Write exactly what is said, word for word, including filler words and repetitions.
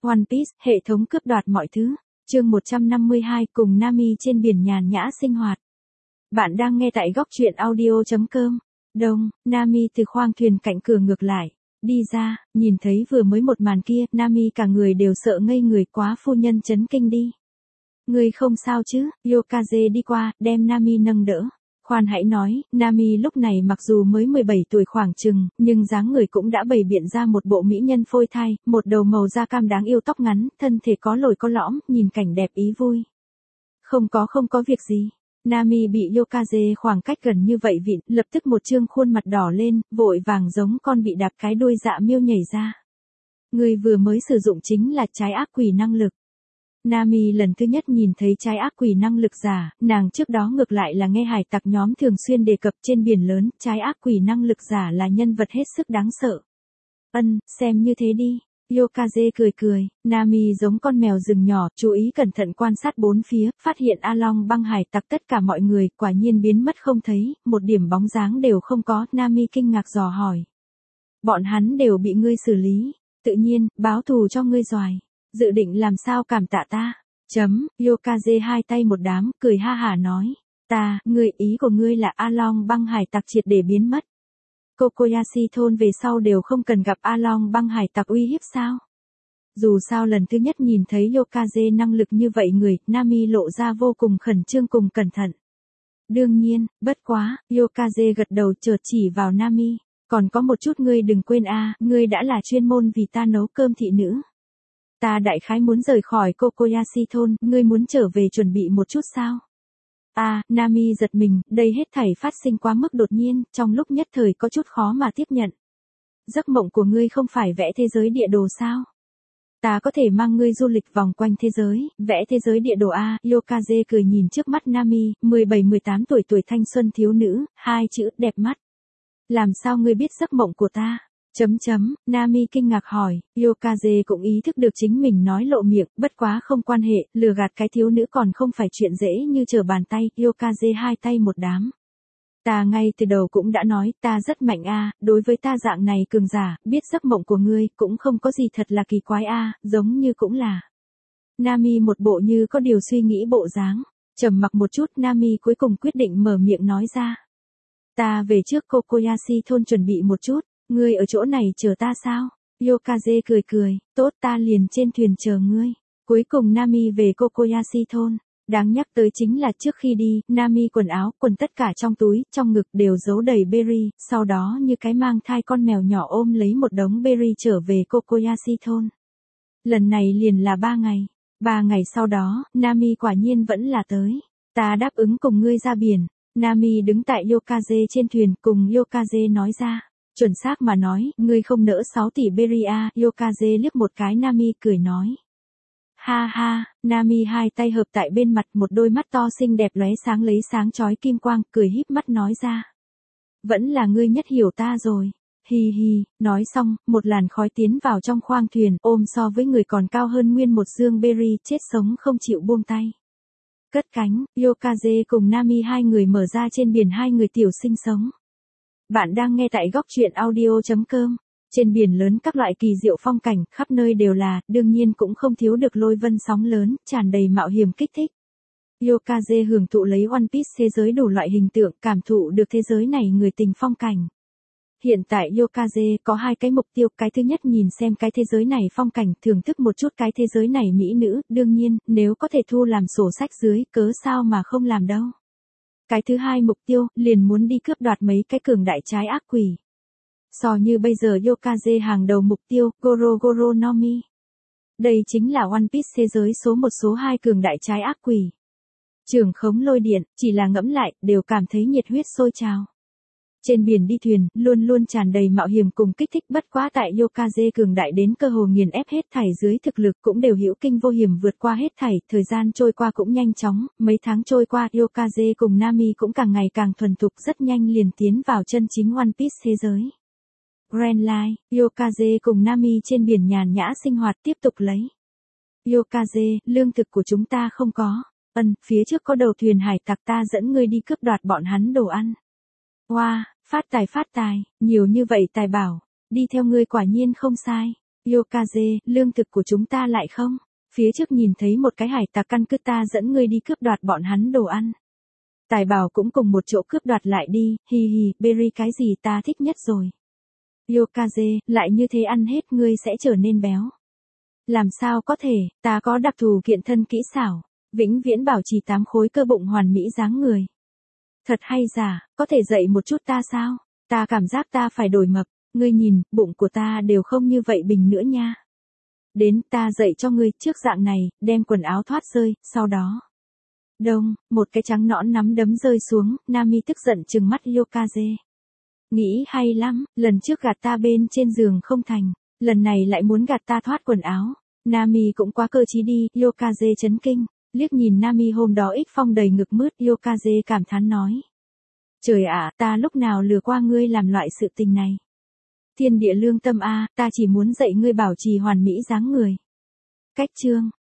One Piece, hệ thống cướp đoạt mọi thứ. Chương một trăm năm mươi hai, cùng Nami trên biển nhàn nhã sinh hoạt. Bạn đang nghe tại góc truyện audio chấm com. Đông, Nami từ khoang thuyền cạnh cửa ngược lại. Đi ra, nhìn thấy vừa mới một màn kia, Nami cả người đều sợ ngây người, quá phu nhân chấn kinh đi. Người không sao chứ? Yokaze đi qua, đem Nami nâng đỡ. Khoan hãy nói, Nami lúc này mặc dù mới mười bảy tuổi khoảng chừng, nhưng dáng người cũng đã bày biện ra một bộ mỹ nhân phôi thai, một đầu màu da cam đáng yêu, tóc ngắn, thân thể có lồi có lõm, nhìn cảnh đẹp ý vui. Không có không có việc gì. Nami bị Yokaze khoảng cách gần như vậy vịn, lập tức một trương khuôn mặt đỏ lên, vội vàng giống con bị đạp cái đuôi dạ miêu nhảy ra. Người vừa mới sử dụng chính là trái ác quỷ năng lực. Nami lần thứ nhất nhìn thấy trái ác quỷ năng lực giả, nàng trước đó ngược lại là nghe hải tặc nhóm thường xuyên đề cập trên biển lớn, trái ác quỷ năng lực giả là nhân vật hết sức đáng sợ. Ân, xem như thế đi. Yokaze cười cười, Nami giống con mèo rừng nhỏ, chú ý cẩn thận quan sát bốn phía, phát hiện A Long băng hải tặc tất cả mọi người, quả nhiên biến mất không thấy, một điểm bóng dáng đều không có, Nami kinh ngạc dò hỏi. Bọn hắn đều bị ngươi xử lý, tự nhiên, báo thù cho ngươi doài. Dự định làm sao cảm tạ ta? Chấm, Yokaze hai tay một đám, cười ha hả nói. Ta, ngươi ý của ngươi là A Long băng hải tặc triệt để biến mất. Kokoyashi thôn về sau đều không cần gặp A Long băng hải tặc uy hiếp sao? Dù sao lần thứ nhất nhìn thấy Yokaze năng lực như vậy người, Nami lộ ra vô cùng khẩn trương cùng cẩn thận. Đương nhiên, bất quá, Yokaze gật đầu chợt chỉ vào Nami. Còn có một chút ngươi đừng quên a, ngươi đã là chuyên môn vì ta nấu cơm thị nữ. Ta đại khái muốn rời khỏi Kokoyashi thôn, ngươi muốn trở về chuẩn bị một chút sao? À, Nami giật mình, đây hết thảy phát sinh quá mức đột nhiên, trong lúc nhất thời có chút khó mà tiếp nhận. Giấc mộng của ngươi không phải vẽ thế giới địa đồ sao? Ta có thể mang ngươi du lịch vòng quanh thế giới, vẽ thế giới địa đồ a. Yokaze cười nhìn trước mắt Nami, mười bảy mười tám tuổi tuổi thanh xuân thiếu nữ, hai chữ đẹp mắt. Làm sao ngươi biết giấc mộng của ta? Chấm chấm, Nami kinh ngạc hỏi, Yokaze cũng ý thức được chính mình nói lộ miệng, bất quá không quan hệ, lừa gạt cái thiếu nữ còn không phải chuyện dễ như trở bàn tay, Yokaze hai tay một đám. Ta ngay từ đầu cũng đã nói, ta rất mạnh a, đối với ta dạng này cường giả, biết giấc mộng của ngươi, cũng không có gì thật là kỳ quái a, giống như cũng là. Nami một bộ như có điều suy nghĩ bộ dáng, trầm mặc một chút, Nami cuối cùng quyết định mở miệng nói ra. Ta về trước Kokoyashi thôn chuẩn bị một chút. Ngươi ở chỗ này chờ ta sao? Yokaze cười cười, tốt ta liền trên thuyền chờ ngươi. Cuối cùng Nami về Kokoyashi thôn. Đáng nhắc tới chính là trước khi đi, Nami quần áo, quần tất cả trong túi, trong ngực đều giấu đầy berry, sau đó như cái mang thai con mèo nhỏ ôm lấy một đống berry trở về Kokoyashi thôn. Lần này liền là ba ngày. Ba ngày sau đó, Nami quả nhiên vẫn là tới. Ta đáp ứng cùng ngươi ra biển. Nami đứng tại Yokaze trên thuyền cùng Yokaze nói ra. Chuẩn xác mà nói, ngươi không nỡ sáu tỷ berry a, Yokaze liếc một cái Nami cười nói. Ha ha, Nami hai tay hợp tại bên mặt, một đôi mắt to xinh đẹp lóe sáng lấy sáng chói kim quang, cười híp mắt nói ra. Vẫn là ngươi nhất hiểu ta rồi. Hi hi, nói xong, một làn khói tiến vào trong khoang thuyền, ôm so với người còn cao hơn nguyên một dương berry, chết sống không chịu buông tay. Cất cánh, Yokaze cùng Nami hai người mở ra trên biển hai người tiểu sinh sống. Bạn đang nghe tại góc truyện audio chấm com. Trên biển lớn các loại kỳ diệu phong cảnh, khắp nơi đều là, đương nhiên cũng không thiếu được lôi vân sóng lớn, tràn đầy mạo hiểm kích thích. Yokaze hưởng thụ lấy One Piece thế giới đủ loại hình tượng, cảm thụ được thế giới này người tình phong cảnh. Hiện tại Yokaze có hai cái mục tiêu, cái thứ nhất nhìn xem cái thế giới này phong cảnh, thưởng thức một chút cái thế giới này mỹ nữ, đương nhiên, nếu có thể thu làm sổ sách dưới, cớ sao mà không làm đâu. Cái thứ hai mục tiêu, liền muốn đi cướp đoạt mấy cái cường đại trái ác quỷ. So như bây giờ Yokaze hàng đầu mục tiêu, Goro Goro no Mi. Đây chính là One Piece thế giới số một số hai cường đại trái ác quỷ. Trường khống lôi điện, chỉ là ngẫm lại, đều cảm thấy nhiệt huyết sôi trào. Trên biển đi thuyền, luôn luôn tràn đầy mạo hiểm cùng kích thích, bất quá tại Yokaze cường đại đến cơ hồ nghiền ép hết thảy dưới thực lực cũng đều hữu kinh vô hiểm vượt qua hết thảy, thời gian trôi qua cũng nhanh chóng, mấy tháng trôi qua Yokaze cùng Nami cũng càng ngày càng thuần thục, rất nhanh liền tiến vào chân chính One Piece thế giới. Grand Line, Yokaze cùng Nami trên biển nhàn nhã sinh hoạt tiếp tục lấy. Yokaze, lương thực của chúng ta không có. Ân, phía trước có đầu thuyền hải tặc, ta dẫn ngươi đi cướp đoạt bọn hắn đồ ăn. Wow, phát tài phát tài, nhiều như vậy tài bảo, đi theo ngươi quả nhiên không sai. Yokaze, lương thực của chúng ta lại không? Phía trước nhìn thấy một cái hải tặc căn cứ ta dẫn ngươi đi cướp đoạt bọn hắn đồ ăn. Tài bảo cũng cùng một chỗ cướp đoạt lại đi, hi hi, berry cái gì ta thích nhất rồi. Yokaze, lại như thế ăn hết ngươi sẽ trở nên béo. Làm sao có thể, ta có đặc thù kiện thân kỹ xảo, vĩnh viễn bảo trì tám khối cơ bụng hoàn mỹ dáng người. Thật hay giả, có thể dạy một chút ta sao? Ta cảm giác ta phải đổi mập, ngươi nhìn, bụng của ta đều không như vậy bình nữa nha. Đến, ta dạy cho ngươi, trước dạng này, đem quần áo thoát rơi, sau đó. Đông, một cái trắng nõn nắm đấm rơi xuống, Nami tức giận trừng mắt Yokaze. Nghĩ hay lắm, lần trước gạt ta bên trên giường không thành, lần này lại muốn gạt ta thoát quần áo. Nami cũng quá cơ trí đi, Yokaze chấn kinh, liếc nhìn Nami hôm đó ít phong đầy ngực mướt, Yokaze cảm thán nói. Trời ạ, ta lúc nào lừa qua ngươi làm loại sự tình này. Thiên địa lương tâm a, ta chỉ muốn dạy ngươi bảo trì hoàn mỹ dáng người. Cách chương